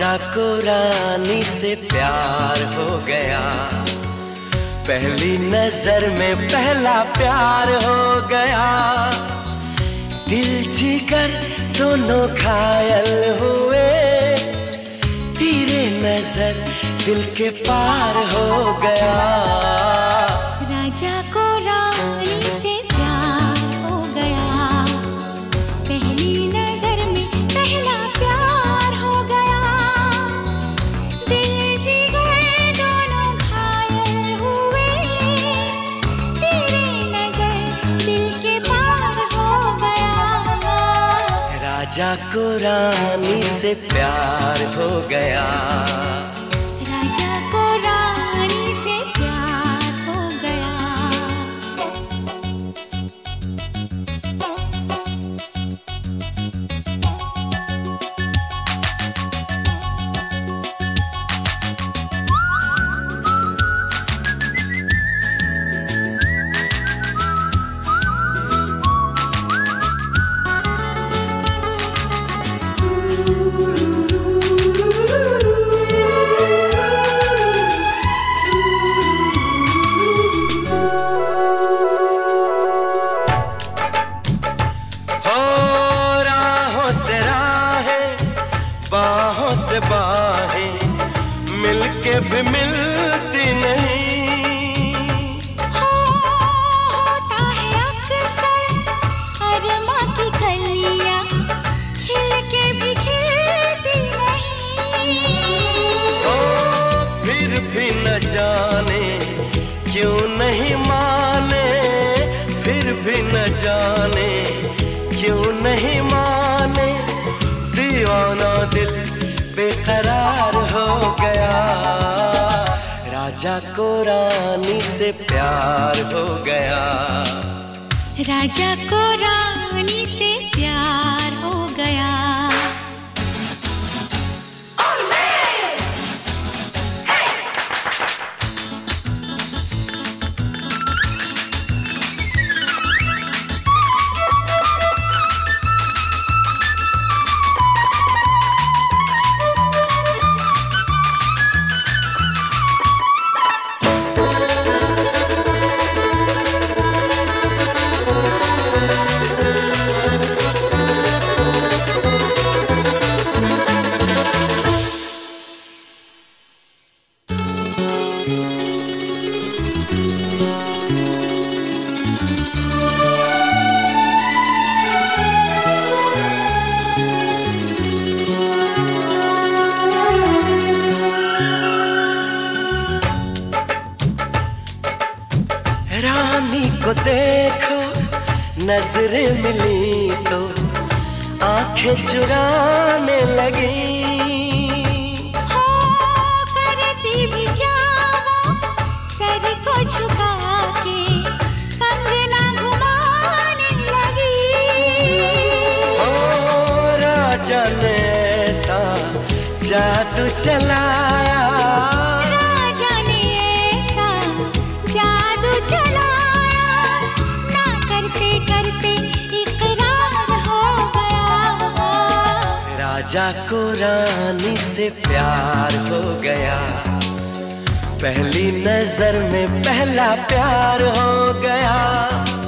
राजा को रानी से प्यार हो गया, पहली नजर में पहला प्यार हो गया। दिल जिगर दोनों घायल हुए, तेरे नजर दिल के पार हो गया। राजा को रानी से प्यार हो गया, पहली नजर में पहला प्यार हो गया। दिल जिगर दोनों घायल हुए, तेरे नजर दिल के पार हो गया। राजा को रानी से प्यार हो गया, राजा को रानी से प्यार हो गया। बाहों से बाहें मिलके भी मिलती नहीं। होता है अक्सर अरमा की कलियां खिल के भी खिलती नहीं। फिर भी न जाने क्यों नहीं माने, फिर भी न जाने क्यों नहीं माने। दीवाना दिल बेकरार हो गया, राजा को रानी से प्यार हो गया। राजा को रानी से प्यार हो गया। रानी को देखो नजरें मिली तो आंखें चुराने लगी। करती भी क्या वो सर को झुका के कंगना घुमाने लगी। राजा ने ऐसा जादू चलाया, राजा को रानी से प्यार हो गया, पहली नजर में पहला प्यार हो गया।